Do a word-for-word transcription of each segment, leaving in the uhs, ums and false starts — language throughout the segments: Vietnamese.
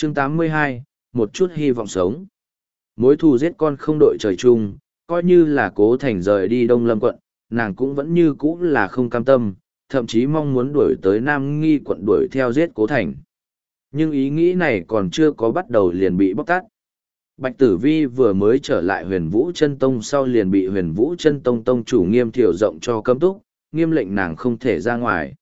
chương tám mươi hai, một chút hy vọng sống. Mối thù giết con không đội trời chung, coi như là Cố Thành rời đi Đông Lâm quận, nàng cũng vẫn như cũ là không cam tâm, thậm chí mong muốn đuổi tới Nam Nghi quận đuổi theo giết Cố Thành. Nhưng ý nghĩ này còn chưa có bắt đầu liền bị bóc tát. Bạch Tử Vi vừa mới trở lại Huyền Vũ Chân Tông sau liền bị Huyền Vũ Chân Tông tông chủ Nghiêm Thiểu rộng cho cấm túc, nghiêm lệnh nàng không thể ra ngoài.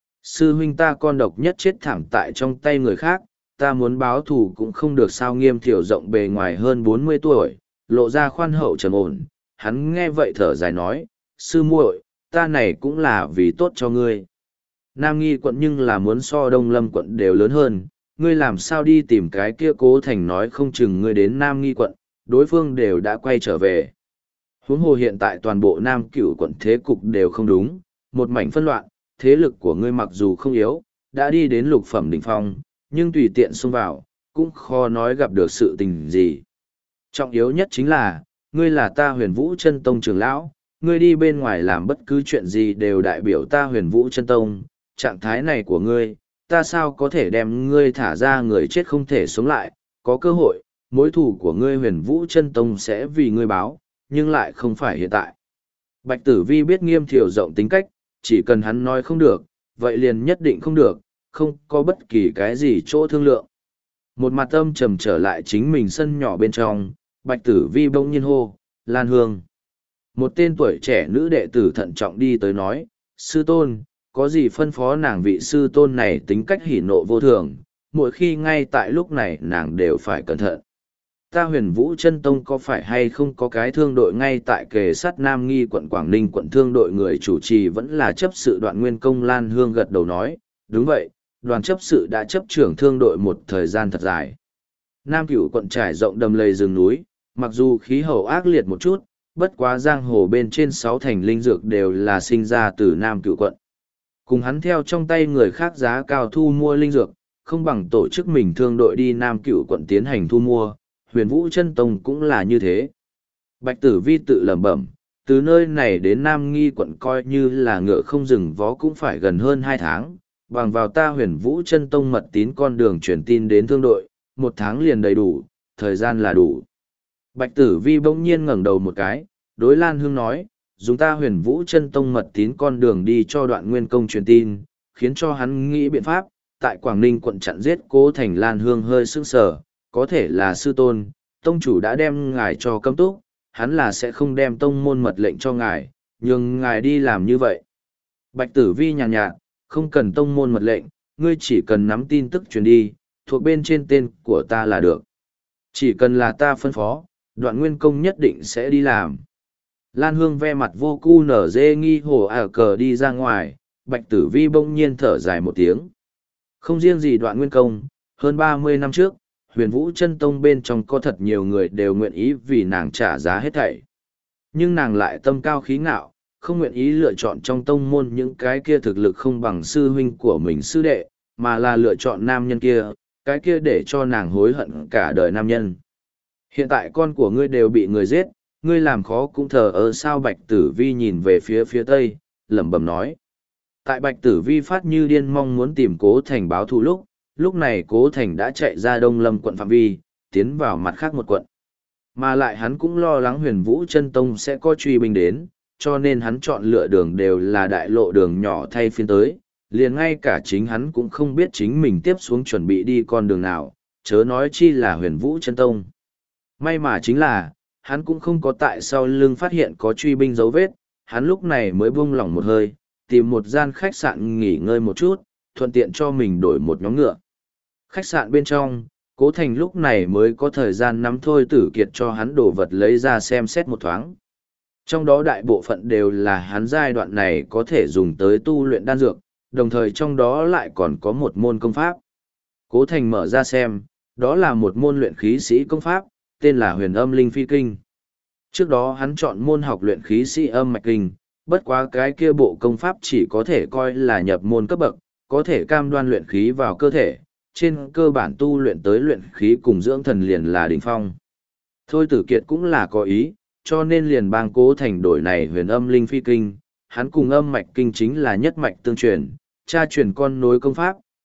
Sư huynh ta con độc nhất chết thảm tại trong tay người khác, ta muốn báo thù cũng không được sao. Nghiêm Thiểu rộng bề ngoài hơn bốn mươi tuổi, lộ ra khoan hậu trầm ổn, hắn nghe vậy thở dài nói, sư muội, ta này cũng là vì tốt cho ngươi. Nam Nghi quận nhưng là muốn so Đông Lâm quận đều lớn hơn, ngươi làm sao đi tìm cái kia Cố Thành, nói không chừng ngươi đến Nam Nghi quận, đối phương đều đã quay trở về. Huống hồ hiện tại toàn bộ Nam Cửu quận thế cục đều không đúng, một mảnh phân loạn, thế lực của ngươi mặc dù không yếu, đã đi đến lục phẩm đỉnh phong, nhưng tùy tiện xông vào, cũng khó nói gặp được sự tình gì. Trọng yếu nhất chính là, ngươi là ta Huyền Vũ Chân Tông trưởng lão, ngươi đi bên ngoài làm bất cứ chuyện gì đều đại biểu ta Huyền Vũ Chân Tông, trạng thái này của ngươi, ta sao có thể đem ngươi thả ra người chết không thể sống lại, có cơ hội, mối thù của ngươi Huyền Vũ Chân Tông sẽ vì ngươi báo, nhưng lại không phải hiện tại. Bạch Tử Vi biết Nghiêm Thiểu rộng tính cách, chỉ cần hắn nói không được, vậy liền nhất định không được, không có bất kỳ cái gì chỗ thương lượng. Một mặt âm trầm trở lại chính mình sân nhỏ bên trong, Bạch Tử Vi bỗng nhiên hô, Lan Hương. Một tên tuổi trẻ nữ đệ tử thận trọng đi tới nói, sư tôn, có gì phân phó nàng? Vị sư tôn này tính cách hỉ nộ vô thường, mỗi khi ngay tại lúc này nàng đều phải cẩn thận. Ta Huyền Vũ Chân Tông có phải hay không có cái thương đội ngay tại kề sát Nam Nghi quận Quảng Ninh quận, thương đội người chủ trì vẫn là chấp sự Đoạn Nguyên Công? Lan Hương gật đầu nói, đúng vậy, đoàn chấp sự đã chấp trưởng thương đội một thời gian thật dài. Nam Cửu quận trải rộng đầm lầy rừng núi, mặc dù khí hậu ác liệt một chút, bất quá giang hồ bên trên sáu thành linh dược đều là sinh ra từ Nam Cửu quận. Cùng hắn theo trong tay người khác giá cao thu mua linh dược, không bằng tổ chức mình thương đội đi Nam Cửu quận tiến hành thu mua, Huyền Vũ Chân Tông cũng là như thế. Bạch Tử Vi tự lẩm bẩm, từ nơi này đến Nam Nghi quận coi như là ngựa không dừng vó cũng phải gần hơn hai tháng, bằng vào ta Huyền Vũ Chân Tông mật tín con đường truyền tin đến thương đội, một tháng liền đầy đủ, thời gian là đủ. Bạch Tử Vi bỗng nhiên ngẩng đầu một cái, đối Lan Hương nói, dùng ta Huyền Vũ Chân Tông mật tín con đường đi cho Đoạn Nguyên Công truyền tin, khiến cho hắn nghĩ biện pháp, tại Quảng Ninh quận chặn giết Cố Thành. Lan Hương hơi sững sờ, có thể là sư tôn, tông chủ đã đem ngài cho cấm túc, hắn là sẽ không đem tông môn mật lệnh cho ngài, nhưng ngài đi làm như vậy. Bạch Tử Vi nhàn nhạt, không cần tông môn mật lệnh, ngươi chỉ cần nắm tin tức truyền đi, thuộc bên trên tên của ta là được. Chỉ cần là ta phân phó, Đoạn Nguyên Công nhất định sẽ đi làm. Lan Hương ve mặt vô cu nở dê nghi hồ ả cờ đi ra ngoài, Bạch Tử Vi bỗng nhiên thở dài một tiếng. Không riêng gì Đoạn Nguyên Công, hơn ba mươi năm trước, Huyền Vũ Chân Tông bên trong có thật nhiều người đều nguyện ý vì nàng trả giá hết thảy. Nhưng nàng lại tâm cao khí ngạo, không nguyện ý lựa chọn trong tông môn những cái kia thực lực không bằng sư huynh của mình sư đệ, mà là lựa chọn nam nhân kia, cái kia để cho nàng hối hận cả đời nam nhân. Hiện tại con của ngươi đều bị người giết, ngươi làm khó cũng thờ ơ sao? Bạch Tử Vi nhìn về phía phía tây, lẩm bẩm nói. Tại Bạch Tử Vi phát như điên mong muốn tìm Cố Thành báo thù lúc, lúc này Cố Thành đã chạy ra Đông Lâm quận phạm vi, tiến vào mặt khác một quận. Mà lại hắn cũng lo lắng Huyền Vũ Chân Tông sẽ có truy binh đến, cho nên hắn chọn lựa đường đều là đại lộ đường nhỏ thay phiên tới, liền ngay cả chính hắn cũng không biết chính mình tiếp xuống chuẩn bị đi con đường nào, chớ nói chi là Huyền Vũ Chân Tông. May mà chính là, hắn cũng không có tại sau lưng phát hiện có truy binh dấu vết, hắn lúc này mới buông lỏng một hơi, tìm một gian khách sạn nghỉ ngơi một chút, thuận tiện cho mình đổi một nhóm ngựa. Khách sạn bên trong, Cố Thành lúc này mới có thời gian nắm Thôi Tử Kiệt cho hắn đồ vật lấy ra xem xét một thoáng. Trong đó đại bộ phận đều là hắn giai đoạn này có thể dùng tới tu luyện đan dược, đồng thời trong đó lại còn có một môn công pháp. Cố Thành mở ra xem, đó là một môn luyện khí sĩ công pháp, tên là Huyền Âm Linh Phi Kinh. Trước đó hắn chọn môn học luyện khí sĩ âm mạch kinh, bất quá cái kia bộ công pháp chỉ có thể coi là nhập môn cấp bậc, có thể cam đoan luyện khí vào cơ thể, trên cơ bản tu luyện tới luyện khí cùng dưỡng thần liền là đỉnh phong. Thôi Tử Kiệt cũng là có ý, cho nên liền bang Cố Thành đổi này Huyền Âm Linh Phi Kinh, hắn cùng âm mạch kinh chính là nhất mạch tương truyền, cha truyền con nối công pháp,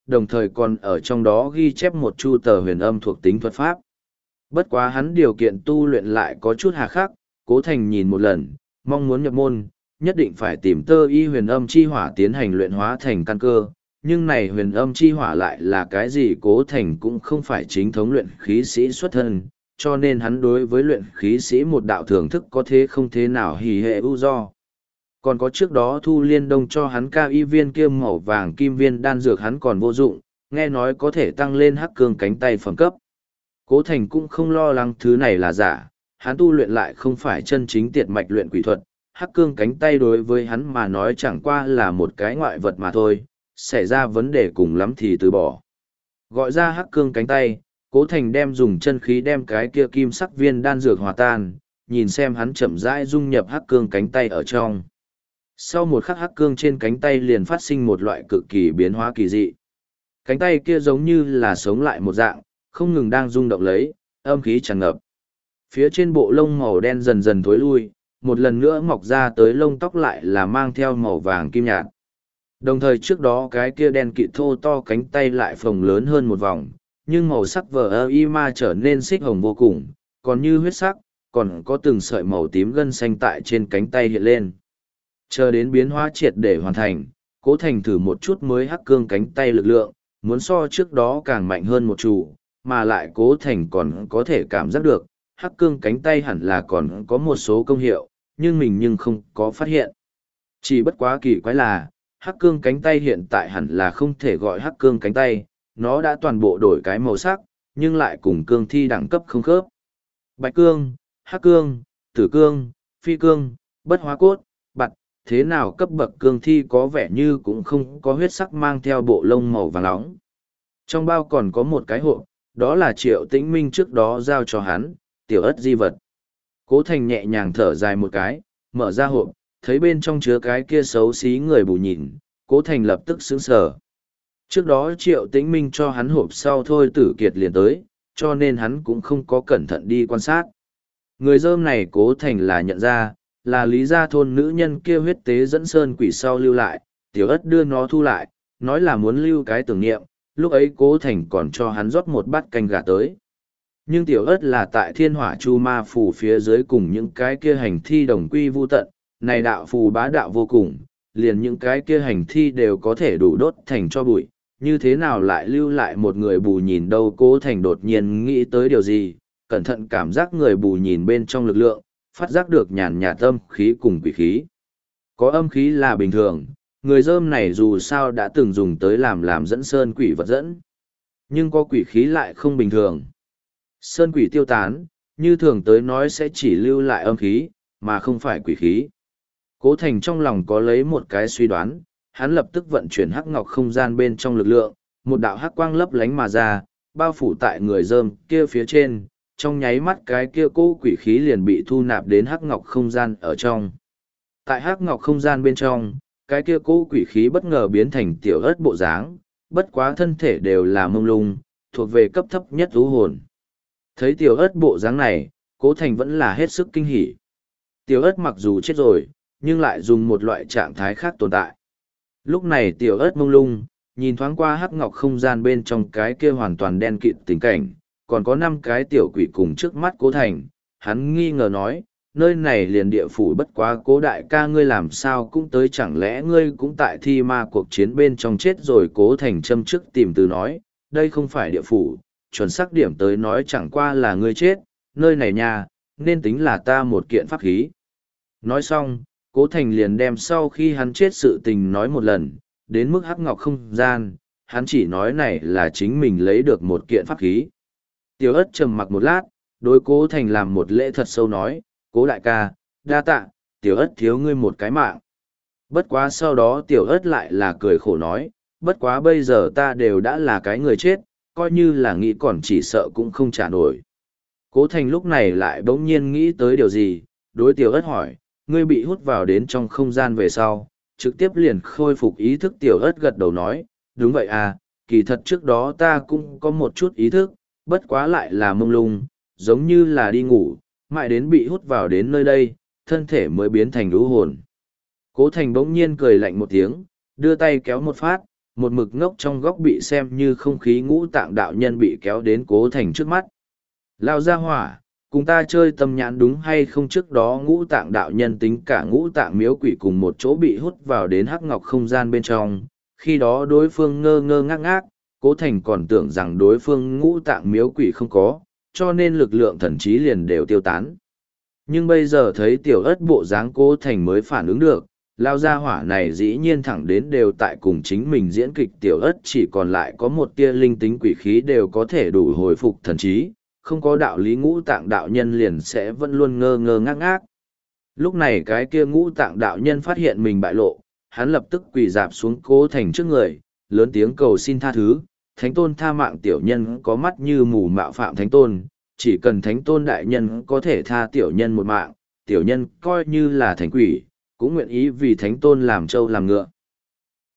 đồng thời còn ở trong đó ghi chép một chu tờ huyền âm thuộc tính thuật pháp. Bất quá hắn điều kiện tu luyện lại có chút hà khắc, Cố Thành nhìn một lần, mong muốn nhập môn, nhất định phải tìm tơ y huyền âm chi hỏa tiến hành luyện hóa thành căn cơ. Nhưng này huyền âm chi hỏa lại là cái gì? Cố Thành cũng không phải chính thống luyện khí sĩ xuất thân, cho nên hắn đối với luyện khí sĩ một đạo thưởng thức có thế không thế nào hỉ hệ ưu do. Còn có trước đó Thu Liên Đông cho hắn cao y viên kiêm màu vàng kim viên đan dược hắn còn vô dụng, nghe nói có thể tăng lên hắc cương cánh tay phẩm cấp. Cố Thành cũng không lo lắng thứ này là giả, hắn tu luyện lại không phải chân chính tiệt mạch luyện quỷ thuật, hắc cương cánh tay đối với hắn mà nói chẳng qua là một cái ngoại vật mà thôi, xảy ra vấn đề cùng lắm thì từ bỏ. Gọi ra hắc cương cánh tay, Cố Thành đem dùng chân khí đem cái kia kim sắc viên đan dược hòa tan, nhìn xem hắn chậm rãi dung nhập hắc cương cánh tay ở trong. Sau một khắc hắc cương trên cánh tay liền phát sinh một loại cực kỳ biến hóa kỳ dị. Cánh tay kia giống như là sống lại một dạng, không ngừng đang rung động lấy, âm khí tràn ngập. Phía trên bộ lông màu đen dần dần thối lui, một lần nữa mọc ra tới lông tóc lại là mang theo màu vàng kim nhạt. Đồng thời trước đó cái kia đen kịt thô to cánh tay lại phồng lớn hơn một vòng, nhưng màu sắc vờ ơ y ma trở nên xích hồng vô cùng, còn như huyết sắc, còn có từng sợi màu tím gân xanh tại trên cánh tay hiện lên. Chờ đến biến hóa triệt để hoàn thành, Cố Thành thử một chút mới hắc cương cánh tay lực lượng, muốn so trước đó càng mạnh hơn một chủ, mà lại Cố Thành còn có thể cảm giác được, hắc cương cánh tay hẳn là còn có một số công hiệu, nhưng mình nhưng không có phát hiện. Chỉ bất quá kỳ quái là, hắc cương cánh tay hiện tại hẳn là không thể gọi hắc cương cánh tay, nó đã toàn bộ đổi cái màu sắc, nhưng lại cùng cương thi đẳng cấp không khớp. Bạch cương, hắc cương, tử cương, phi cương, bất hóa cốt, bặt, thế nào cấp bậc cương thi có vẻ như cũng không có huyết sắc mang theo bộ lông màu vàng nóng. Trong bao còn có một cái hộp, đó là Triệu Tĩnh Minh trước đó giao cho hắn, tiểu ất di vật. Cố Thành nhẹ nhàng thở dài một cái, mở ra hộp, thấy bên trong chứa cái kia xấu xí người bù nhìn, Cố Thành lập tức sững sờ. Trước đó Triệu Tĩnh Minh cho hắn hộp sau thôi Tử Kiệt liền tới, cho nên hắn cũng không có cẩn thận đi quan sát. Người rơm này Cố Thành là nhận ra, là lý gia thôn nữ nhân kia huyết tế dẫn sơn quỷ sau lưu lại, tiểu ất đưa nó thu lại, nói là muốn lưu cái tưởng niệm, lúc ấy Cố Thành còn cho hắn rót một bát canh gà tới. Nhưng tiểu ất là tại thiên hỏa chu ma phù phía dưới cùng những cái kia hành thi đồng quy vu tận, này đạo phù bá đạo vô cùng, liền những cái kia hành thi đều có thể đủ đốt thành cho bụi, như thế nào lại lưu lại một người bù nhìn đâu. Cố Thành đột nhiên nghĩ tới điều gì, cẩn thận cảm giác người bù nhìn bên trong lực lượng, phát giác được nhàn nhạt âm khí cùng quỷ khí. Có âm khí là bình thường, người rơm này dù sao đã từng dùng tới làm làm dẫn sơn quỷ vật dẫn. Nhưng có quỷ khí lại không bình thường. Sơn quỷ tiêu tán, như thường tới nói sẽ chỉ lưu lại âm khí, mà không phải quỷ khí. Cố Thành trong lòng có lấy một cái suy đoán, hắn lập tức vận chuyển hắc ngọc không gian bên trong lực lượng, một đạo hắc quang lấp lánh mà ra, bao phủ tại người rơm kia phía trên, trong nháy mắt cái kia cô quỷ khí liền bị thu nạp đến hắc ngọc không gian ở trong. Tại hắc ngọc không gian bên trong, cái kia cô quỷ khí bất ngờ biến thành tiểu ớt bộ dáng, bất quá thân thể đều là mông lung, thuộc về cấp thấp nhất thú hồn. Thấy tiểu ớt bộ dáng này, Cố Thành vẫn là hết sức kinh hỉ. Tiểu ớt mặc dù chết rồi, nhưng lại dùng một loại trạng thái khác tồn tại. Lúc này tiểu ớt mông lung, nhìn thoáng qua hắc ngọc không gian bên trong cái kia hoàn toàn đen kịt tình cảnh, còn có năm cái tiểu quỷ cùng trước mắt Cố Thành, hắn nghi ngờ nói, nơi này liền địa phủ bất quá Cố đại ca ngươi làm sao cũng tới, chẳng lẽ ngươi cũng tại thi ma cuộc chiến bên trong chết rồi. Cố Thành châm trước tìm từ nói, đây không phải địa phủ, chuẩn xác điểm tới nói chẳng qua là ngươi chết, nơi này nha, nên tính là ta một kiện pháp khí. Nói xong, Cố Thành liền đem sau khi hắn chết sự tình nói một lần, đến mức hắc ngọc không gian, hắn chỉ nói này là chính mình lấy được một kiện pháp khí. Tiểu ất trầm mặc một lát, đối Cố Thành làm một lễ thật sâu nói, Cố đại ca, đa tạ, tiểu ất thiếu ngươi một cái mạng. Bất quá sau đó tiểu ất lại là cười khổ nói, bất quá bây giờ ta đều đã là cái người chết, coi như là nghĩ còn chỉ sợ cũng không trả nổi. Cố Thành lúc này lại bỗng nhiên nghĩ tới điều gì, đối tiểu ất hỏi, ngươi bị hút vào đến trong không gian về sau, trực tiếp liền khôi phục ý thức. Tiểu ất gật đầu nói, đúng vậy à, kỳ thật trước đó ta cũng có một chút ý thức, bất quá lại là mông lung, giống như là đi ngủ, mãi đến bị hút vào đến nơi đây, thân thể mới biến thành lũ hồn. Cố Thành bỗng nhiên cười lạnh một tiếng, đưa tay kéo một phát, một mực ngốc trong góc bị xem như không khí ngũ tạng đạo nhân bị kéo đến cố thành trước mắt. Lao ra hỏa, cùng ta chơi tâm nhãn đúng hay không? Trước đó ngũ tạng đạo nhân tính cả ngũ tạng miếu quỷ cùng một chỗ bị hút vào đến hắc ngọc không gian bên trong, khi đó đối phương ngơ ngơ ngác ngác, cố thành còn tưởng rằng đối phương ngũ tạng miếu quỷ không có, cho nên lực lượng thần trí liền đều tiêu tán. Nhưng bây giờ thấy tiểu ất bộ dáng cố thành mới phản ứng được, lao ra hỏa này dĩ nhiên thẳng đến đều tại cùng chính mình diễn kịch, tiểu ất chỉ còn lại có một tia linh tính quỷ khí đều có thể đủ hồi phục thần trí, không có đạo lý ngũ tạng đạo nhân liền sẽ vẫn luôn ngơ ngơ ngác ngác. Lúc này cái kia ngũ tạng đạo nhân phát hiện mình bại lộ, hắn lập tức quỳ dạp xuống cố thành trước người, lớn tiếng cầu xin tha thứ, thánh tôn tha mạng tiểu nhân có mắt như mù mạo phạm thánh tôn, chỉ cần thánh tôn đại nhân có thể tha tiểu nhân một mạng, tiểu nhân coi như là thành quỷ, cũng nguyện ý vì thánh tôn làm trâu làm ngựa.